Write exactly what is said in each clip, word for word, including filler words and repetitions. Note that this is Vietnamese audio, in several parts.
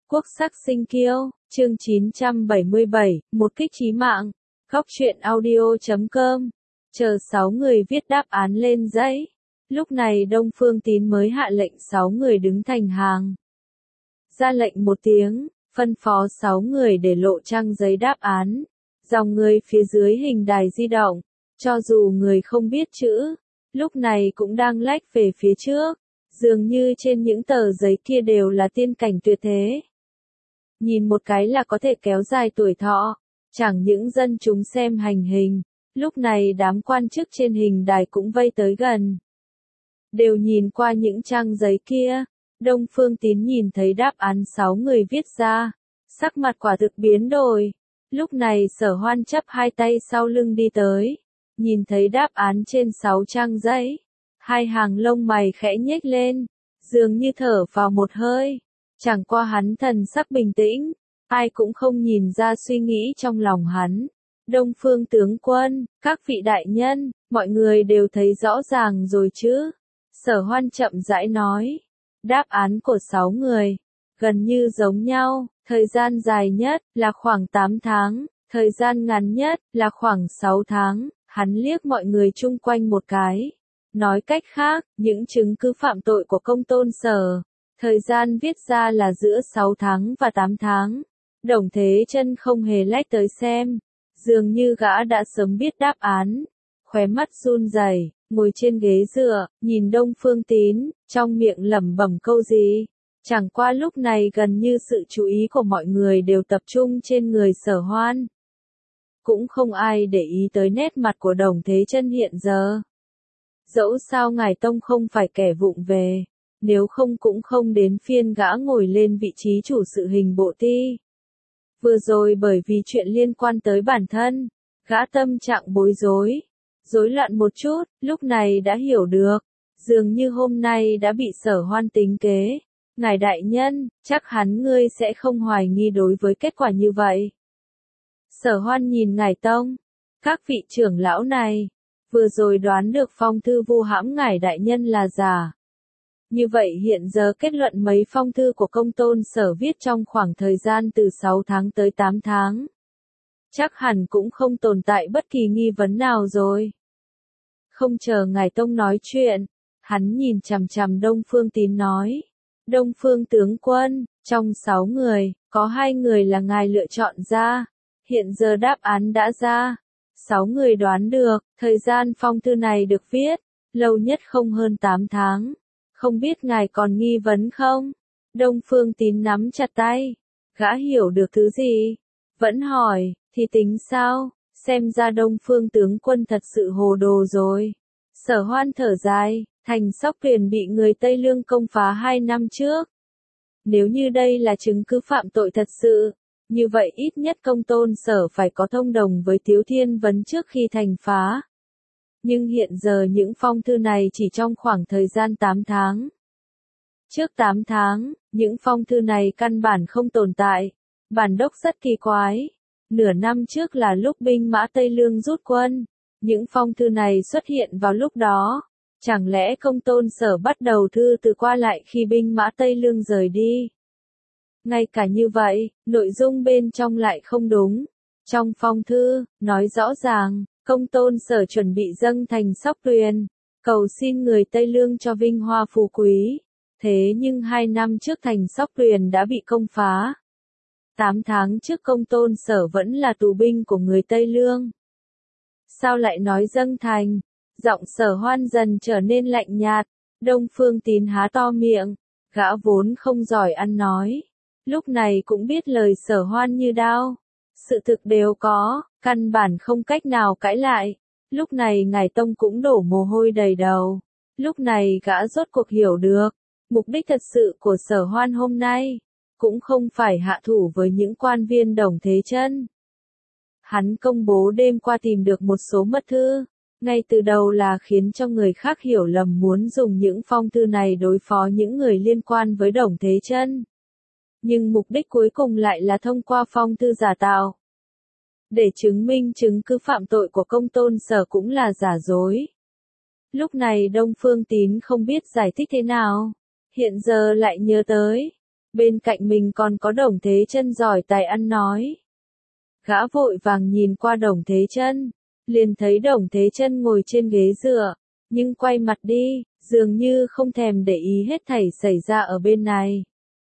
Quốc sắc sinh kiêu, chương chín trăm bảy mươi bảy, một kích chí mạng. Góc truyện audio chấm com. Chờ sáu người viết đáp án lên giấy. Lúc này Đông Phương Tín mới hạ lệnh sáu người đứng thành hàng. Ra lệnh một tiếng, phân phó sáu người để lộ trang giấy đáp án. Dòng người phía dưới hình đài di động, cho dù người không biết chữ, lúc này cũng đang lách về phía trước. Dường như trên những tờ giấy kia đều là tiên cảnh tuyệt thế. Nhìn một cái là có thể kéo dài tuổi thọ. Chẳng những dân chúng xem hành hình, lúc này đám quan chức trên hình đài cũng vây tới gần. Đều nhìn qua những trang giấy kia. Đông Phương Tín nhìn thấy đáp án sáu người viết ra. Sắc mặt quả thực biến đổi. Lúc này Sở Hoan chắp hai tay sau lưng đi tới. Nhìn thấy đáp án trên sáu trang giấy. Hai hàng lông mày khẽ nhếch lên. Dường như thở vào một hơi. Chẳng qua hắn thần sắc bình tĩnh. Ai cũng không nhìn ra suy nghĩ trong lòng hắn. Đông Phương tướng quân, các vị đại nhân, mọi người đều thấy rõ ràng rồi chứ. Sở Hoan chậm rãi nói. Đáp án của sáu người, gần như giống nhau, thời gian dài nhất là khoảng tám tháng, thời gian ngắn nhất là khoảng sáu tháng, hắn liếc mọi người chung quanh một cái. Nói cách khác, những chứng cứ phạm tội của công tôn Sở, thời gian viết ra là giữa sáu tháng và tám tháng. Đồng Thế Chân không hề lách tới xem, dường như gã đã sớm biết đáp án. Khóe mắt run rẩy, ngồi trên ghế dựa, nhìn Đông Phương Tín, trong miệng lẩm bẩm câu gì. Chẳng qua lúc này gần như sự chú ý của mọi người đều tập trung trên người Sở Hoan. Cũng không ai để ý tới nét mặt của Đồng Thế Chân hiện giờ. Dẫu sao ngài tông không phải kẻ vụng về, nếu không cũng không đến phiên gã ngồi lên vị trí chủ sự hình bộ ti. Vừa rồi bởi vì chuyện liên quan tới bản thân, gã tâm trạng bối rối, rối loạn một chút, lúc này đã hiểu được, dường như hôm nay đã bị Sở Hoan tính kế. Ngài đại nhân, chắc hắn ngươi sẽ không hoài nghi đối với kết quả như vậy. Sở Hoan nhìn ngài tông, các vị trưởng lão này, vừa rồi đoán được phong thư vu hãm ngài đại nhân là giả. Như vậy hiện giờ kết luận mấy phong thư của công tôn Sở viết trong khoảng thời gian từ sáu tháng tới tám tháng. Chắc hẳn cũng không tồn tại bất kỳ nghi vấn nào rồi. Không chờ ngài tông nói chuyện, hắn nhìn chằm chằm Đông Phương Tín nói. Đông Phương tướng quân, trong sáu người, có hai người là ngài lựa chọn ra. Hiện giờ đáp án đã ra. Sáu người đoán được, thời gian phong thư này được viết, lâu nhất không hơn tám tháng. Không biết ngài còn nghi vấn không? Đông Phương Tín nắm chặt tay. Gã hiểu được thứ gì? Vẫn hỏi, thì tính sao? Xem ra Đông Phương tướng quân thật sự hồ đồ rồi. Sở Hoan thở dài, thành Sóc Tuyền bị người Tây Lương công phá hai năm trước. Nếu như đây là chứng cứ phạm tội thật sự, như vậy ít nhất công tôn Sở phải có thông đồng với Tiếu Thiên Vấn trước khi thành phá. Nhưng hiện giờ những phong thư này chỉ trong khoảng thời gian tám tháng. Trước tám tháng, những phong thư này căn bản không tồn tại. Bản đốc rất kỳ quái. Nửa năm trước là lúc binh mã Tây Lương rút quân. Những phong thư này xuất hiện vào lúc đó. Chẳng lẽ công tôn Sở bắt đầu thư từ qua lại khi binh mã Tây Lương rời đi? Ngay cả như vậy, nội dung bên trong lại không đúng. Trong phong thư, nói rõ ràng, công tôn Sở chuẩn bị dâng thành Sóc Tuyền, cầu xin người Tây Lương cho vinh hoa phú quý. Thế nhưng hai năm trước thành Sóc Tuyền đã bị công phá. Tám tháng trước công tôn Sở vẫn là tù binh của người Tây Lương. Sao lại nói dâng thành? Giọng Sở Hoan dần trở nên lạnh nhạt. Đông Phương Tín há to miệng. Gã vốn không giỏi ăn nói. Lúc này cũng biết lời Sở Hoan như đao. Sự thực đều có, căn bản không cách nào cãi lại. Lúc này ngài tông cũng đổ mồ hôi đầy đầu. Lúc này gã rốt cuộc hiểu được. Mục đích thật sự của Sở Hoan hôm nay, cũng không phải hạ thủ với những quan viên Đồng Thế Chân. Hắn công bố đêm qua tìm được một số mật thư, ngay từ đầu là khiến cho người khác hiểu lầm muốn dùng những phong thư này đối phó những người liên quan với Đồng Thế Chân. Nhưng mục đích cuối cùng lại là thông qua phong thư giả tạo. Để chứng minh chứng cứ phạm tội của công tôn Sở cũng là giả dối. Lúc này Đông Phương Tín không biết giải thích thế nào. Hiện giờ lại nhớ tới. Bên cạnh mình còn có Đồng Thế Chân giỏi tài ăn nói. Gã vội vàng nhìn qua Đồng Thế Chân, liền thấy Đồng Thế Chân ngồi trên ghế dựa, nhưng quay mặt đi, dường như không thèm để ý hết thảy xảy ra ở bên này.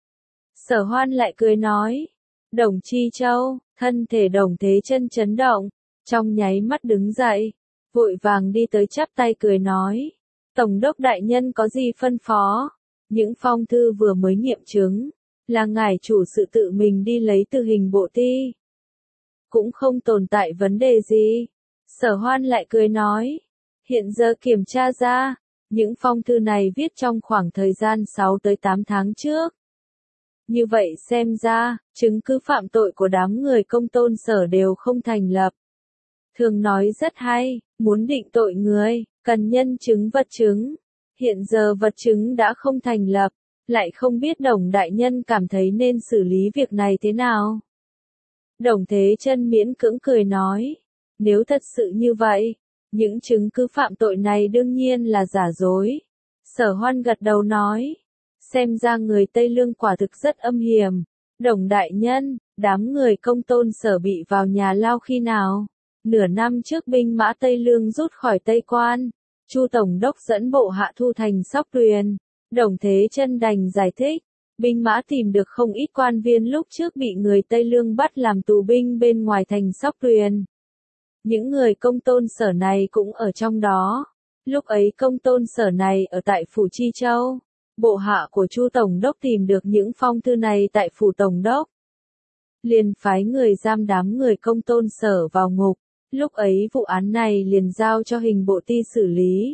Sở Hoan lại cười nói, Đồng Chi Châu, thân thể Đồng Thế Chân chấn động, trong nháy mắt đứng dậy, vội vàng đi tới chắp tay cười nói, Tổng đốc đại nhân có gì phân phó, những phong thư vừa mới nghiệm chứng, là ngài chủ sự tự mình đi lấy từ hình bộ ti. Cũng không tồn tại vấn đề gì. Sở Hoan lại cười nói, hiện giờ kiểm tra ra, những phong thư này viết trong khoảng thời gian sáu tới tám tháng trước. Như vậy xem ra, chứng cứ phạm tội của đám người Công Tôn Sở đều không thành lập. Thường nói rất hay, muốn định tội người, cần nhân chứng vật chứng. Hiện giờ vật chứng đã không thành lập, lại không biết Đồng đại nhân cảm thấy nên xử lý việc này thế nào. Đồng Thế Chân miễn cưỡng cười nói, nếu thật sự như vậy, những chứng cứ phạm tội này đương nhiên là giả dối. Sở Hoan gật đầu nói, xem ra người Tây Lương quả thực rất âm hiểm. Đồng đại nhân, đám người Công Tôn Sở bị vào nhà lao khi nào? Nửa năm trước binh mã Tây Lương rút khỏi Tây Quan, Chu Tổng đốc dẫn bộ hạ thu thành Sóc Tuyền. Đồng Thế Chân đành giải thích, binh mã tìm được không ít quan viên lúc trước bị người Tây Lương bắt làm tù binh bên ngoài thành Sóc Tuyền. Những người Công Tôn Sở này cũng ở trong đó. Lúc ấy Công Tôn Sở này ở tại phủ Chi Châu. Bộ hạ của Chu Tổng đốc tìm được những phong thư này tại phủ Tổng đốc, liền phái người giam đám người Công Tôn Sở vào ngục. Lúc ấy vụ án này liền giao cho hình bộ ti xử lý.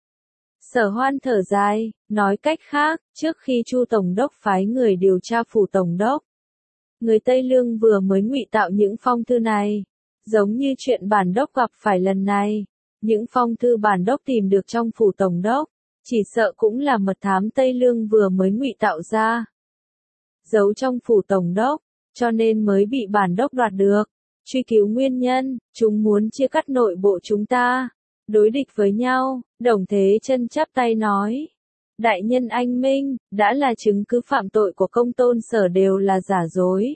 Sở Hoan thở dài, nói cách khác, trước khi Chu Tổng đốc phái người điều tra phủ Tổng đốc, người Tây Lương vừa mới ngụy tạo những phong thư này. Giống như chuyện bản đốc gặp phải lần này, những phong thư bản đốc tìm được trong phủ Tổng đốc, chỉ sợ cũng là mật thám Tây Lương vừa mới ngụy tạo ra. Giấu trong phủ Tổng đốc, cho nên mới bị bản đốc đoạt được. Truy cứu nguyên nhân, chúng muốn chia cắt nội bộ chúng ta, đối địch với nhau. Đồng Thế Chân chắp tay nói, đại nhân anh minh, đã là chứng cứ phạm tội của Công Tôn Sở đều là giả dối.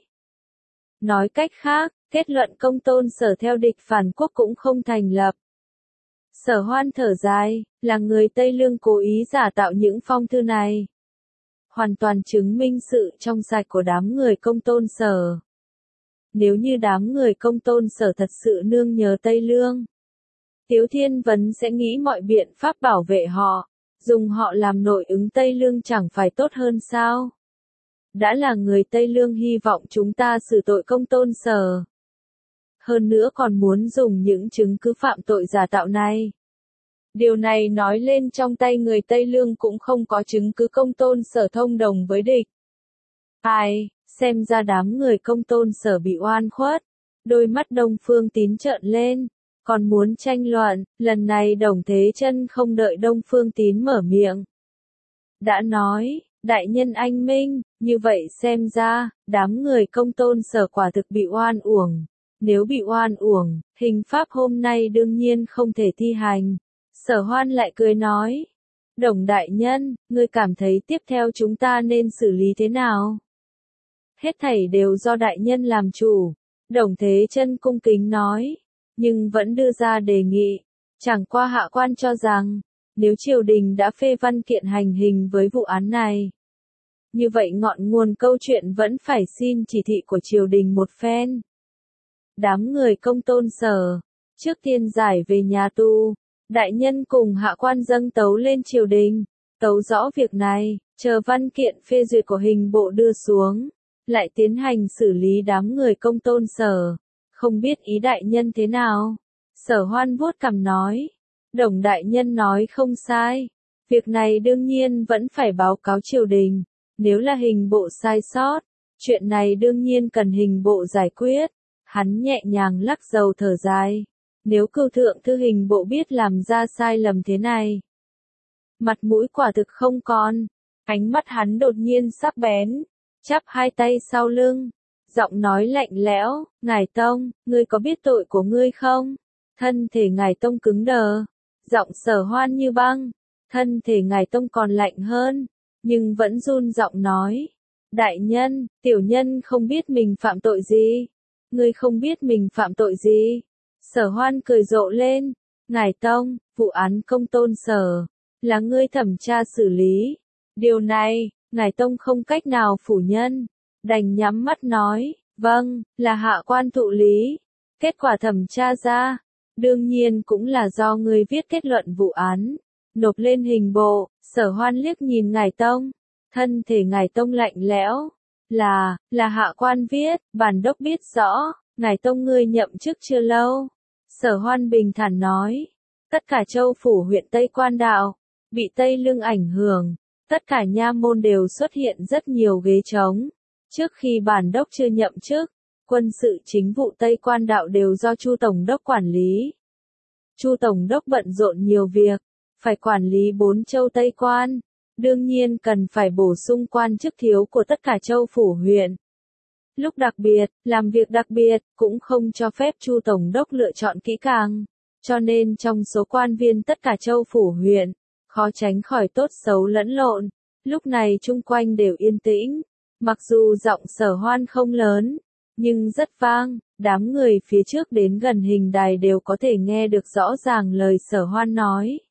Nói cách khác, kết luận Công Tôn Sở theo địch phản quốc cũng không thành lập. Sở Hoan thở dài, là người Tây Lương cố ý giả tạo những phong thư này, hoàn toàn chứng minh sự trong sạch của đám người Công Tôn Sở. Nếu như đám người Công Tôn Sở thật sự nương nhờ Tây Lương, Tiếu Thiên Vấn sẽ nghĩ mọi biện pháp bảo vệ họ, dùng họ làm nội ứng Tây Lương chẳng phải tốt hơn sao? Đã là người Tây Lương hy vọng chúng ta xử tội Công Tôn Sở. Hơn nữa còn muốn dùng những chứng cứ phạm tội giả tạo này. Điều này nói lên trong tay người Tây Lương cũng không có chứng cứ Công Tôn Sở thông đồng với địch. Ai, xem ra đám người Công Tôn Sở bị oan khuất. Đôi mắt Đông Phương Tín trợn lên, còn muốn tranh luận. Lần này Đồng Thế Chân không đợi Đông Phương Tín mở miệng, đã nói, đại nhân anh minh, như vậy xem ra, đám người Công Tôn Sở quả thực bị oan uổng. Nếu bị oan uổng, hình pháp hôm nay đương nhiên không thể thi hành. Sở Hoan lại cười nói, Đồng đại nhân, ngươi cảm thấy tiếp theo chúng ta nên xử lý thế nào? Hết thảy đều do đại nhân làm chủ. Đồng Thế Chân cung kính nói, nhưng vẫn đưa ra đề nghị. Chẳng qua hạ quan cho rằng, nếu triều đình đã phê văn kiện hành hình với vụ án này, như vậy ngọn nguồn câu chuyện vẫn phải xin chỉ thị của triều đình một phen. Đám người Công Tôn Sở, trước tiên giải về nhà tù, đại nhân cùng hạ quan dâng tấu lên triều đình, tấu rõ việc này, chờ văn kiện phê duyệt của hình bộ đưa xuống, lại tiến hành xử lý đám người Công Tôn Sở. Không biết ý đại nhân thế nào? Sở Hoan vuốt cằm nói, Đồng đại nhân nói không sai, việc này đương nhiên vẫn phải báo cáo triều đình. Nếu là hình bộ sai sót, chuyện này đương nhiên cần hình bộ giải quyết. Hắn nhẹ nhàng lắc đầu thở dài. Nếu cửu thượng thư hình bộ biết làm ra sai lầm thế này, mặt mũi quả thực không còn. Ánh mắt hắn đột nhiên sắc bén, chắp hai tay sau lưng, giọng nói lạnh lẽo, Ngài Tông, ngươi có biết tội của ngươi không? Thân thể Ngài Tông cứng đờ, giọng Sở Hoan như băng, thân thể Ngài Tông còn lạnh hơn, nhưng vẫn run giọng nói, Đại nhân, tiểu nhân không biết mình phạm tội gì. Ngươi không biết mình phạm tội gì. Sở Hoan cười rộ lên. Ngài Tông, vụ án Công Tôn Sở, là ngươi thẩm tra xử lý. Điều này, Ngài Tông không cách nào phủ nhận. Đành nhắm mắt nói, vâng, là hạ quan thụ lý. Kết quả thẩm tra ra, đương nhiên cũng là do ngươi viết kết luận vụ án, nộp lên hình bộ. Sở Hoan liếc nhìn Ngài Tông, thân thể Ngài Tông lạnh lẽo. Là, là hạ quan viết, bản đốc biết rõ, Ngài Tông ngươi nhậm chức chưa lâu. Sở Hoan bình thản nói, tất cả châu phủ huyện Tây Quan Đạo, bị Tây Lương ảnh hưởng, tất cả nha môn đều xuất hiện rất nhiều ghế trống. Trước khi bản đốc chưa nhậm chức, quân sự chính vụ Tây Quan Đạo đều do Chu Tổng đốc quản lý. Chu Tổng đốc bận rộn nhiều việc, phải quản lý bốn châu Tây Quan, đương nhiên cần phải bổ sung quan chức thiếu của tất cả châu phủ huyện. Lúc đặc biệt, làm việc đặc biệt, cũng không cho phép Chu Tổng đốc lựa chọn kỹ càng, cho nên trong số quan viên tất cả châu phủ huyện, khó tránh khỏi tốt xấu lẫn lộn. Lúc này chung quanh đều yên tĩnh, mặc dù giọng Sở Hoan không lớn, nhưng rất vang, đám người phía trước đến gần hình đài đều có thể nghe được rõ ràng lời Sở Hoan nói.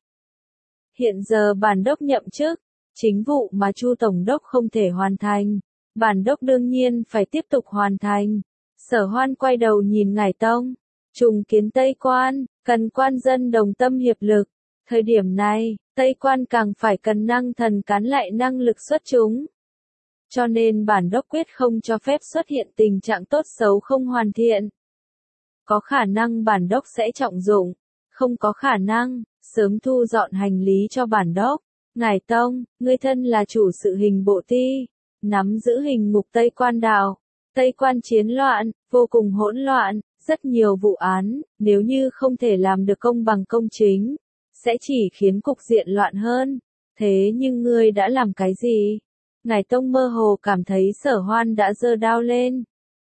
Hiện giờ bản đốc nhậm chức, chính vụ mà Chu Tổng đốc không thể hoàn thành, bản đốc đương nhiên phải tiếp tục hoàn thành. Sở Hoan quay đầu nhìn Ngài Tông, trùng kiến Tây Quan, cần quan dân đồng tâm hiệp lực. Thời điểm này, Tây Quan càng phải cần năng thần cán lại năng lực xuất chúng. Cho nên bản đốc quyết không cho phép xuất hiện tình trạng tốt xấu không hoàn thiện. Có khả năng bản đốc sẽ trọng dụng, không có khả năng, sớm thu dọn hành lý cho bản đốc. Ngài Tông, ngươi thân là chủ sự hình bộ ti, nắm giữ hình ngục Tây Quan Đạo. Tây Quan chiến loạn, vô cùng hỗn loạn, rất nhiều vụ án, nếu như không thể làm được công bằng công chính, sẽ chỉ khiến cục diện loạn hơn. Thế nhưng ngươi đã làm cái gì? Ngài Tông mơ hồ cảm thấy Sở Hoan đã giơ đao lên.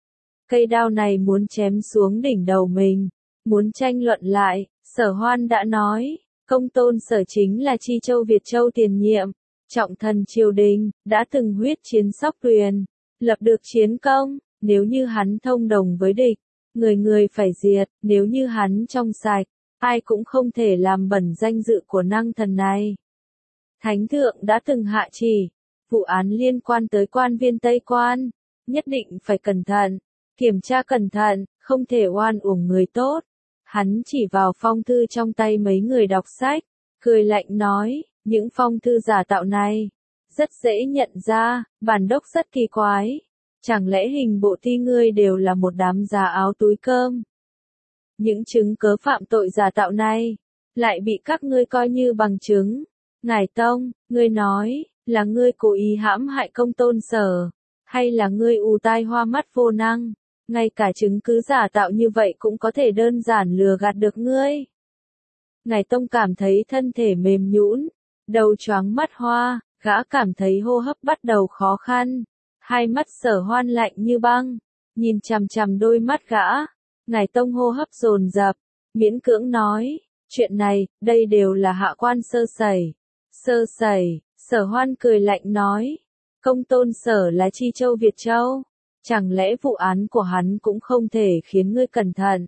Cây đao này muốn chém xuống đỉnh đầu mình, muốn tranh luận lại. Sở Hoan đã nói, Công Tôn Sở chính là Chi Châu Việt Châu tiền nhiệm, trọng thần triều đình, đã từng huyết chiến Sóc Tuyền, lập được chiến công. Nếu như hắn thông đồng với địch, người người phải diệt. Nếu như hắn trong sạch, ai cũng không thể làm bẩn danh dự của năng thần này. Thánh thượng đã từng hạ chỉ, vụ án liên quan tới quan viên Tây Quan, nhất định phải cẩn thận, kiểm tra cẩn thận, không thể oan uổng người tốt. Hắn chỉ vào phong thư trong tay mấy người đọc sách, cười lạnh nói, những phong thư giả tạo này, rất dễ nhận ra. Bản đốc rất kỳ quái, chẳng lẽ hình bộ ti ngươi đều là một đám giá áo túi cơm? Những chứng cớ phạm tội giả tạo này, lại bị các ngươi coi như bằng chứng. Ngài Tông, ngươi nói, là ngươi cố ý hãm hại Công Tôn Sở, hay là ngươi ù tai hoa mắt vô năng? Ngay cả chứng cứ giả tạo như vậy cũng có thể đơn giản lừa gạt được ngươi. Ngài Tông cảm thấy thân thể mềm nhũn, đầu choáng mắt hoa, gã cảm thấy hô hấp bắt đầu khó khăn. Hai mắt Sở Hoan lạnh như băng, nhìn chằm chằm đôi mắt gã. Ngài Tông hô hấp dồn dập, miễn cưỡng nói, chuyện này, đây đều là hạ quan sơ sẩy. Sơ sẩy, Sở Hoan cười lạnh nói, Công Tôn Sở là Chi Châu Việt Châu, chẳng lẽ vụ án của hắn cũng không thể khiến ngươi cẩn thận?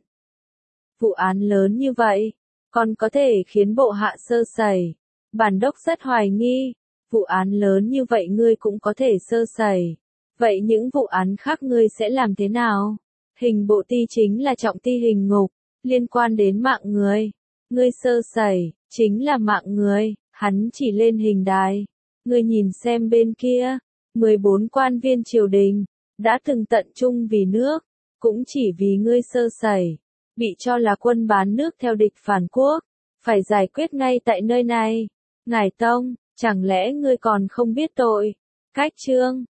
Vụ án lớn như vậy, còn có thể khiến bộ hạ sơ sẩy? Bản đốc rất hoài nghi, vụ án lớn như vậy ngươi cũng có thể sơ sẩy. Vậy những vụ án khác ngươi sẽ làm thế nào? Hình bộ ti chính là trọng ti hình ngục, liên quan đến mạng người. Ngươi sơ sẩy, chính là mạng người. Hắn chỉ lên hình đài. Ngươi nhìn xem bên kia, mười bốn quan viên triều đình, đã từng tận trung vì nước, cũng chỉ vì ngươi sơ sẩy, bị cho là quân bán nước theo địch phản quốc, phải giải quyết ngay tại nơi này. Ngài Tông, chẳng lẽ ngươi còn không biết tội? Cách chương